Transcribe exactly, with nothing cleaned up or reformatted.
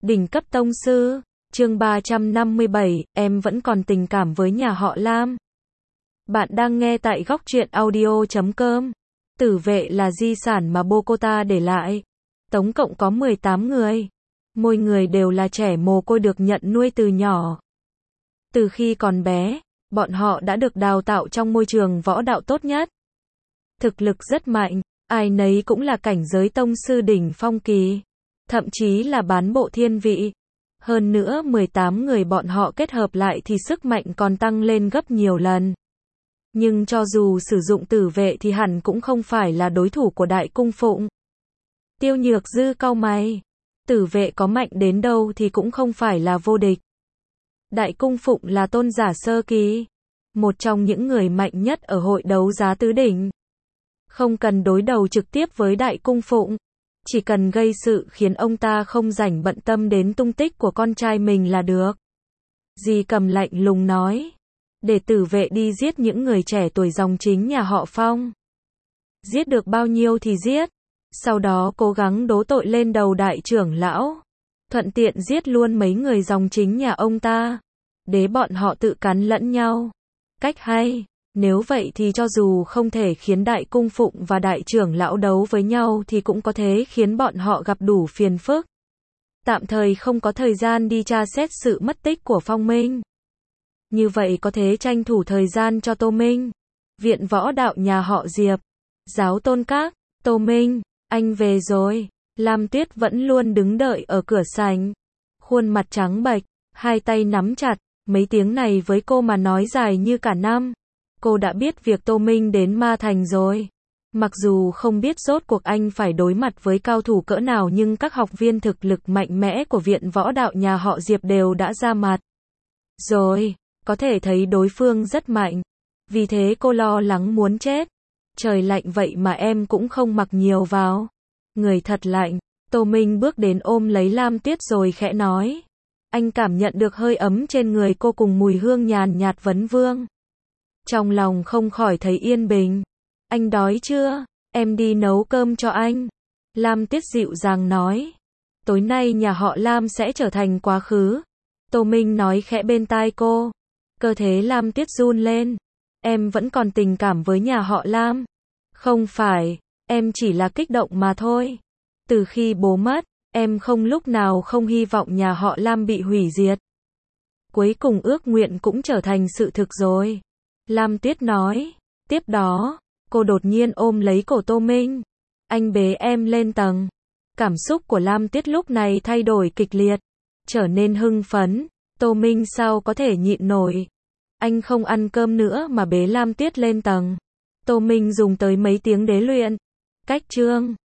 Đỉnh cấp tông sư, chương ba trăm năm mươi bảy, em vẫn còn tình cảm với nhà họ Lam. Bạn đang nghe tại góc truyện audio chấm com. Tử vệ là di sản mà Bogota để lại. Tổng cộng có mười tám người. Mỗi người đều là trẻ mồ côi được nhận nuôi từ nhỏ. Từ khi còn bé, bọn họ đã được đào tạo trong môi trường võ đạo tốt nhất. Thực lực rất mạnh, ai nấy cũng là cảnh giới tông sư đỉnh phong kỳ. Thậm chí là bán bộ thiên vị. Hơn nữa mười tám người bọn họ kết hợp lại thì sức mạnh còn tăng lên gấp nhiều lần. Nhưng cho dù sử dụng tử vệ thì hẳn cũng không phải là đối thủ của Đại Cung Phụng. Tiêu Nhược Dư cau mày. Tử vệ có mạnh đến đâu thì cũng không phải là vô địch. Đại Cung Phụng là tôn giả sơ kỳ. Một trong những người mạnh nhất ở hội đấu giá tứ đỉnh. Không cần đối đầu trực tiếp với Đại Cung Phụng. Chỉ cần gây sự khiến ông ta không rảnh bận tâm đến tung tích của con trai mình là được. Di Cầm lạnh lùng nói. Để tử vệ đi giết những người trẻ tuổi dòng chính nhà họ Phong. Giết được bao nhiêu thì giết. Sau đó cố gắng đố tội lên đầu đại trưởng lão. Thuận tiện giết luôn mấy người dòng chính nhà ông ta. Để bọn họ tự cắn lẫn nhau. Cách hay. Nếu vậy thì cho dù không thể khiến Đại Cung Phụng và đại trưởng lão đấu với nhau thì cũng có thể khiến bọn họ gặp đủ phiền phức. Tạm thời không có thời gian đi tra xét sự mất tích của Phong Minh. Như vậy có thể tranh thủ thời gian cho Tô Minh. Viện võ đạo nhà họ Diệp. Giáo tôn các. Tô Minh, anh về rồi. Lam Tuyết vẫn luôn đứng đợi ở cửa sảnh. Khuôn mặt trắng bệch, hai tay nắm chặt. Mấy tiếng này với cô mà nói dài như cả năm. Cô đã biết việc Tô Minh đến Ma Thành rồi. Mặc dù không biết rốt cuộc anh phải đối mặt với cao thủ cỡ nào nhưng các học viên thực lực mạnh mẽ của viện võ đạo nhà họ Diệp đều đã ra mặt. Rồi, có thể thấy đối phương rất mạnh. Vì thế cô lo lắng muốn chết. Trời lạnh vậy mà em cũng không mặc nhiều vào. Người thật lạnh. Tô Minh bước đến ôm lấy Lam Tuyết rồi khẽ nói. Anh cảm nhận được hơi ấm trên người cô cùng mùi hương nhàn nhạt vấn vương. Trong lòng không khỏi thấy yên bình. Anh đói chưa? Em đi nấu cơm cho anh. Lam Tuyết dịu dàng nói. Tối nay nhà họ Lam sẽ trở thành quá khứ. Tô Minh nói khẽ bên tai cô. Cơ thể Lam Tuyết run lên. Em vẫn còn tình cảm với nhà họ Lam. Không phải, em chỉ là kích động mà thôi. Từ khi bố mất, em không lúc nào không hy vọng nhà họ Lam bị hủy diệt. Cuối cùng ước nguyện cũng trở thành sự thực rồi. Lam Tuyết nói. Tiếp đó, cô đột nhiên ôm lấy cổ Tô Minh. Anh bế em lên tầng. Cảm xúc của Lam Tuyết lúc này thay đổi kịch liệt. Trở nên hưng phấn. Tô Minh sao có thể nhịn nổi. Anh không ăn cơm nữa mà bế Lam Tuyết lên tầng. Tô Minh dùng tới mấy tiếng đế luyện. Cách chương.